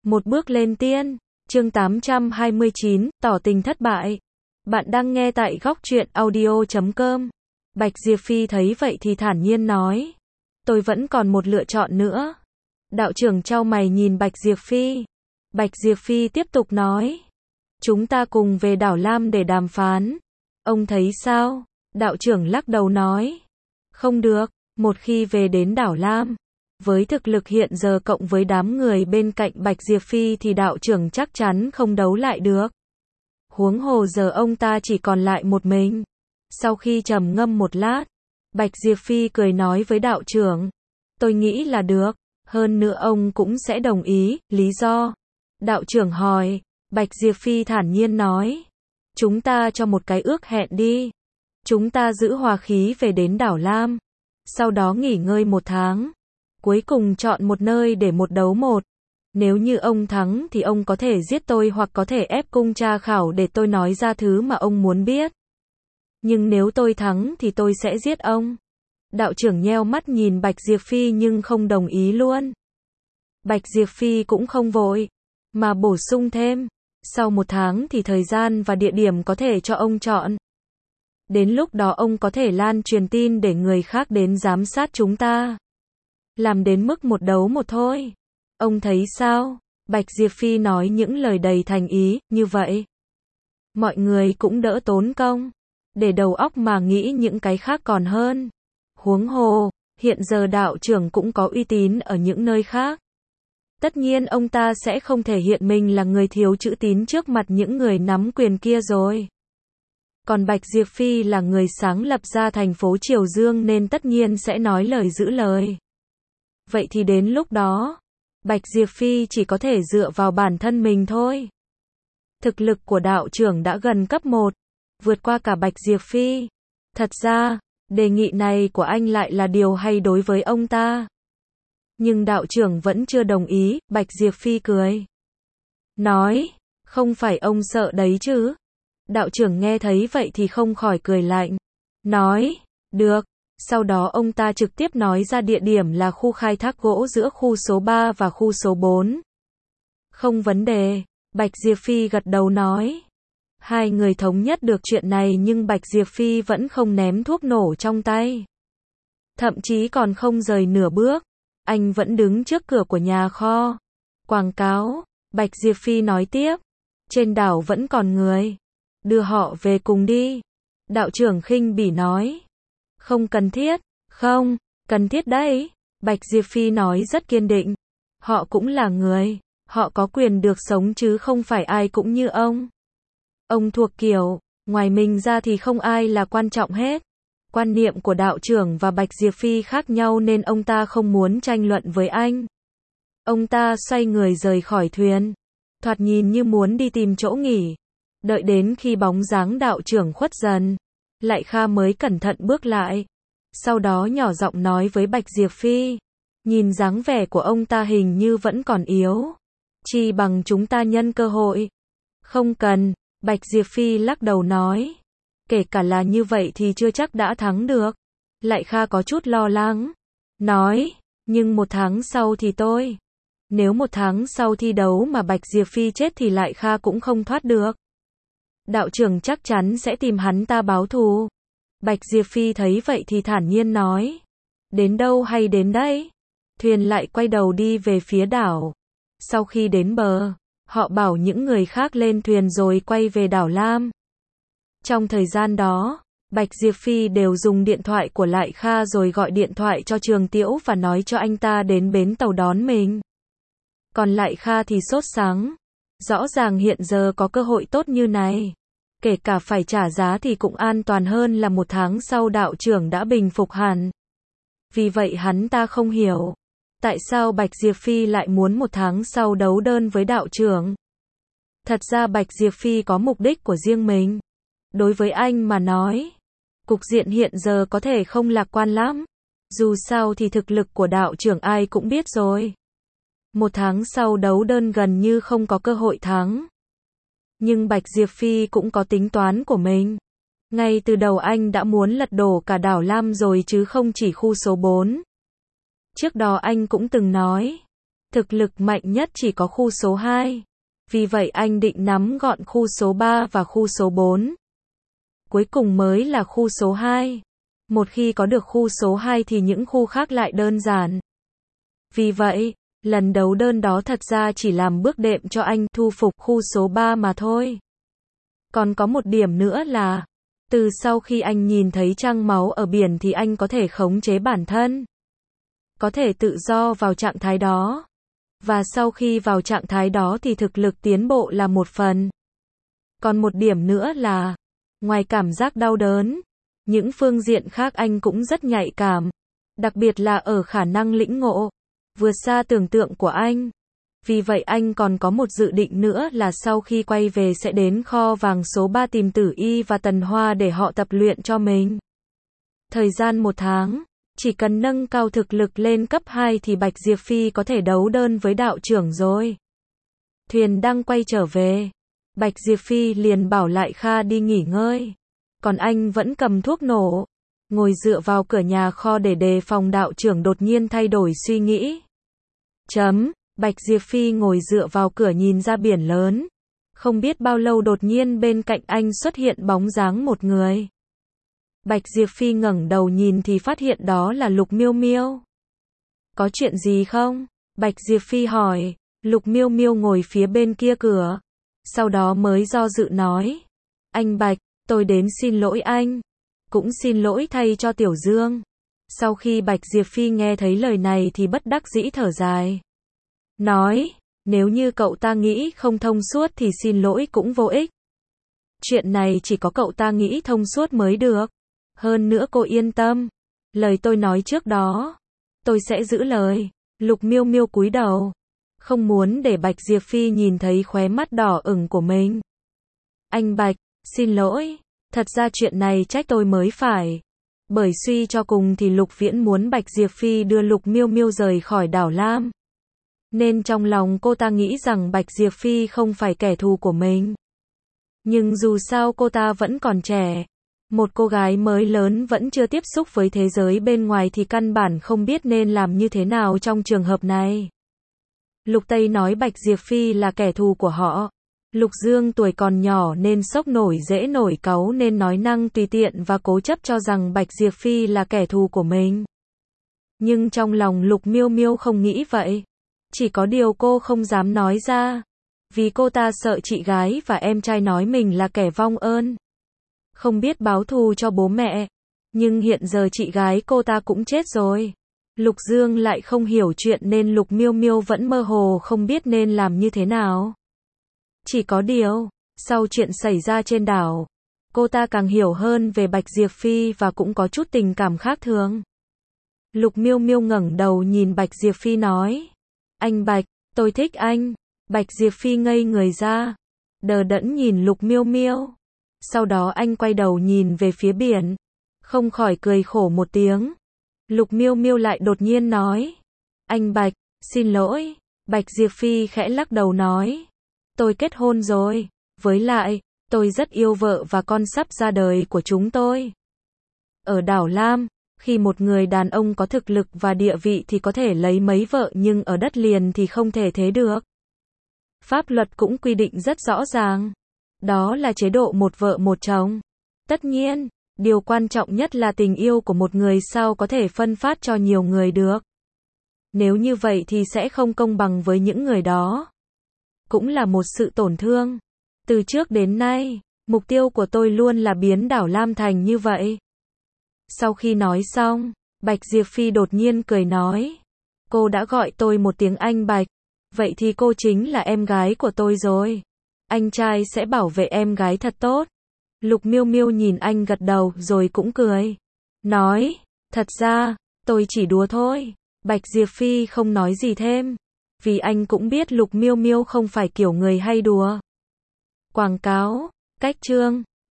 Một bước lên tiên. Chương 829, tỏ tình thất bại. Bạn đang nghe tại góc truyện audio.com. Bạch Diệp Phi thấy vậy thì thản nhiên nói. Tôi vẫn còn một lựa chọn nữa. Đạo trưởng chau mày nhìn Bạch Diệp Phi. Bạch Diệp Phi tiếp tục nói. Chúng ta cùng về đảo Lam để đàm phán. Ông thấy sao? Đạo trưởng lắc đầu nói. Không được, một khi về đến đảo Lam, với thực lực hiện giờ cộng với đám người bên cạnh Bạch Diệp Phi thì đạo trưởng chắc chắn không đấu lại được. Huống hồ giờ ông ta chỉ còn lại một mình. Sau khi trầm ngâm một lát, Bạch Diệp Phi cười nói với đạo trưởng. Tôi nghĩ là được, hơn nữa ông cũng sẽ đồng ý, lý do? Đạo trưởng hỏi, Bạch Diệp Phi thản nhiên nói. Chúng ta cho một cái ước hẹn đi. Chúng ta giữ hòa khí về đến đảo Lam. Sau đó nghỉ ngơi một tháng. Cuối cùng chọn một nơi để một đấu một. Nếu như ông thắng thì ông có thể giết tôi hoặc có thể ép cung tra khảo để tôi nói ra thứ mà ông muốn biết. Nhưng nếu tôi thắng thì tôi sẽ giết ông. Đạo trưởng nheo mắt nhìn Bạch Diệp Phi nhưng không đồng ý luôn. Bạch Diệp Phi cũng không vội, mà bổ sung thêm. Sau một tháng thì thời gian và địa điểm có thể cho ông chọn. Đến lúc đó ông có thể lan truyền tin để người khác đến giám sát chúng ta. Làm đến mức một đấu một thôi. Ông thấy sao? Bạch Diệp Phi nói những lời đầy thành ý, như vậy. Mọi người cũng đỡ tốn công. Để đầu óc mà nghĩ những cái khác còn hơn. Huống hồ, hiện giờ đạo trưởng cũng có uy tín ở những nơi khác. Tất nhiên ông ta sẽ không thể hiện mình là người thiếu chữ tín trước mặt những người nắm quyền kia rồi. Còn Bạch Diệp Phi là người sáng lập ra thành phố Triều Dương nên tất nhiên sẽ nói lời giữ lời. Vậy thì đến lúc đó, Bạch Diệp Phi chỉ có thể dựa vào bản thân mình thôi. Thực lực của đạo trưởng đã gần cấp 1, vượt qua cả Bạch Diệp Phi. Thật ra, đề nghị này của anh lại là điều hay đối với ông ta. Nhưng đạo trưởng vẫn chưa đồng ý, Bạch Diệp Phi cười. Nói, không phải ông sợ đấy chứ? Đạo trưởng nghe thấy vậy thì không khỏi cười lạnh. Nói, được. Sau đó ông ta trực tiếp nói ra địa điểm là khu khai thác gỗ giữa khu số 3 và khu số 4. Không vấn đề, Bạch Diệp Phi gật đầu nói. Hai người thống nhất được chuyện này nhưng Bạch Diệp Phi vẫn không ném thuốc nổ trong tay. Thậm chí còn không rời nửa bước. Anh vẫn đứng trước cửa của nhà kho. Quảng cáo, Bạch Diệp Phi nói tiếp. Trên đảo vẫn còn người. Đưa họ về cùng đi. Đạo trưởng khinh bỉ nói. Không cần thiết, không, cần thiết đấy. Bạch Diệp Phi nói rất kiên định. Họ cũng là người, họ có quyền được sống chứ không phải ai cũng như ông. Ông thuộc kiểu, ngoài mình ra thì không ai là quan trọng hết. Quan niệm của đạo trưởng và Bạch Diệp Phi khác nhau nên ông ta không muốn tranh luận với anh. Ông ta xoay người rời khỏi thuyền. Thoạt nhìn như muốn đi tìm chỗ nghỉ. Đợi đến khi bóng dáng đạo trưởng khuất dần, Lại Kha mới cẩn thận bước lại. Sau đó nhỏ giọng nói với Bạch Diệp Phi. Nhìn dáng vẻ của ông ta hình như vẫn còn yếu. Chi bằng chúng ta nhân cơ hội. Không cần, Bạch Diệp Phi lắc đầu nói. Kể cả là như vậy thì chưa chắc đã thắng được. Lại Kha có chút lo lắng. Nói, nhưng một tháng sau thì tôi. Nếu một tháng sau thi đấu mà Bạch Diệp Phi chết thì Lại Kha cũng không thoát được. Đạo trưởng chắc chắn sẽ tìm hắn ta báo thù. Bạch Diệp Phi thấy vậy thì thản nhiên nói. Đến đâu hay đến đấy? Thuyền lại quay đầu đi về phía đảo. Sau khi đến bờ, họ bảo những người khác lên thuyền rồi quay về đảo Lam. Trong thời gian đó, Bạch Diệp Phi đều dùng điện thoại của Lại Kha rồi gọi điện thoại cho Trường Tiễu và nói cho anh ta đến bến tàu đón mình. Còn Lại Kha thì sốt sắng. Rõ ràng hiện giờ có cơ hội tốt như này. Kể cả phải trả giá thì cũng an toàn hơn là một tháng sau đạo trưởng đã bình phục hẳn. Vì vậy hắn ta không hiểu. Tại sao Bạch Diệp Phi lại muốn một tháng sau đấu đơn với đạo trưởng? Thật ra Bạch Diệp Phi có mục đích của riêng mình. Đối với anh mà nói, cục diện hiện giờ có thể không lạc quan lắm. Dù sao thì thực lực của đạo trưởng ai cũng biết rồi. Một tháng sau đấu đơn gần như không có cơ hội thắng. Nhưng Bạch Diệp Phi cũng có tính toán của mình. Ngay từ đầu anh đã muốn lật đổ cả đảo Lam rồi chứ không chỉ khu số 4. Trước đó anh cũng từng nói, Thực lực mạnh nhất chỉ có khu số 2. Vì vậy anh định nắm gọn khu số 3 và khu số 4. Cuối cùng mới là khu số 2. Một khi có được khu số 2 thì những khu khác lại đơn giản. Vì vậy, lần đấu đơn đó thật ra chỉ làm bước đệm cho anh thu phục khu số 3 mà thôi. Còn có một điểm nữa là, từ sau khi anh nhìn thấy trăng máu ở biển thì anh có thể khống chế bản thân. Có thể tự do vào trạng thái đó. Và sau khi vào trạng thái đó thì thực lực tiến bộ là một phần. Còn một điểm nữa là, ngoài cảm giác đau đớn, những phương diện khác anh cũng rất nhạy cảm. Đặc biệt là ở khả năng lĩnh ngộ, vượt xa tưởng tượng của anh. Vì vậy anh còn có một dự định nữa là sau khi quay về sẽ đến kho vàng số 3 tìm Tử Y và Tần Hoa để họ tập luyện cho mình. Thời gian 1 tháng, chỉ cần nâng cao thực lực lên cấp 2 thì Bạch Diệp Phi có thể đấu đơn với đạo trưởng rồi. Thuyền đang quay trở về. Bạch Diệp Phi liền bảo lại Kha đi nghỉ ngơi. Còn anh vẫn cầm thuốc nổ, ngồi dựa vào cửa nhà kho để đề phòng đạo trưởng đột nhiên thay đổi suy nghĩ. Bạch Diệp Phi ngồi dựa vào cửa nhìn ra biển lớn. Không biết bao lâu đột nhiên bên cạnh anh xuất hiện bóng dáng một người. Bạch Diệp Phi ngẩng đầu nhìn thì phát hiện đó là Lục Miêu Miêu. Có chuyện gì không? Bạch Diệp Phi hỏi. Lục Miêu Miêu ngồi phía bên kia cửa. Sau đó mới do dự nói. Anh Bạch, tôi đến xin lỗi anh. Cũng xin lỗi thay cho Tiểu Dương. Sau khi Bạch Diệp Phi nghe thấy lời này thì bất đắc dĩ thở dài. Nói, nếu như cậu ta nghĩ không thông suốt thì xin lỗi cũng vô ích. Chuyện này chỉ có cậu ta nghĩ thông suốt mới được. Hơn nữa cô yên tâm. Lời tôi nói trước đó, tôi sẽ giữ lời. Lục Miêu Miêu cúi đầu. Không muốn để Bạch Diệp Phi nhìn thấy khóe mắt đỏ ửng của mình. Anh Bạch, xin lỗi. Thật ra chuyện này trách tôi mới phải. Bởi suy cho cùng thì Lục Viễn muốn Bạch Diệp Phi đưa Lục Miêu Miêu rời khỏi đảo Lam. Nên trong lòng cô ta nghĩ rằng Bạch Diệp Phi không phải kẻ thù của mình. Nhưng dù sao cô ta vẫn còn trẻ. Một cô gái mới lớn vẫn chưa tiếp xúc với thế giới bên ngoài thì căn bản không biết nên làm như thế nào trong trường hợp này. Lục Tây nói Bạch Diệp Phi là kẻ thù của họ. Lục Dương tuổi còn nhỏ nên sốc nổi dễ nổi cáu nên nói năng tùy tiện và cố chấp cho rằng Bạch Diệp Phi là kẻ thù của mình. Nhưng trong lòng Lục Miêu Miêu không nghĩ vậy. Chỉ có điều cô không dám nói ra. Vì cô ta sợ chị gái và em trai nói mình là kẻ vong ơn. Không biết báo thù cho bố mẹ. Nhưng hiện giờ chị gái cô ta cũng chết rồi. Lục Dương lại không hiểu chuyện nên Lục Miêu Miêu vẫn mơ hồ không biết nên làm như thế nào. Chỉ có điều, sau chuyện xảy ra trên đảo, cô ta càng hiểu hơn về Bạch Diệp Phi và cũng có chút tình cảm khác thường. Lục Miêu Miêu ngẩng đầu nhìn Bạch Diệp Phi nói. Anh Bạch, tôi thích anh. Bạch Diệp Phi ngây người ra. Đờ đẫn nhìn Lục Miêu Miêu. Sau đó anh quay đầu nhìn về phía biển. Không khỏi cười khổ một tiếng. Lục Miêu Miêu lại đột nhiên nói. Anh Bạch, xin lỗi. Bạch Diệp Phi khẽ lắc đầu nói. Tôi kết hôn rồi. Với lại, tôi rất yêu vợ và con sắp ra đời của chúng tôi. Ở đảo Lam, khi một người đàn ông có thực lực và địa vị thì có thể lấy mấy vợ nhưng ở đất liền thì không thể thế được. Pháp luật cũng quy định rất rõ ràng. Đó là chế độ một vợ một chồng. Tất nhiên, điều quan trọng nhất là tình yêu của một người sao có thể phân phát cho nhiều người được. Nếu như vậy thì sẽ không công bằng với những người đó. Cũng là một sự tổn thương. Từ trước đến nay, mục tiêu của tôi luôn là biến đảo Lam thành như vậy. Sau khi nói xong, Bạch Diệp Phi đột nhiên cười nói. Cô đã gọi tôi một tiếng anh Bạch. Vậy thì cô chính là em gái của tôi rồi. Anh trai sẽ bảo vệ em gái thật tốt. Lục Miêu Miêu nhìn anh gật đầu rồi cũng cười. Nói, thật ra, tôi chỉ đùa thôi. Bạch Diệp Phi không nói gì thêm. Vì anh cũng biết Lục Miêu Miêu không phải kiểu người hay đùa. Quảng cáo, cách chương.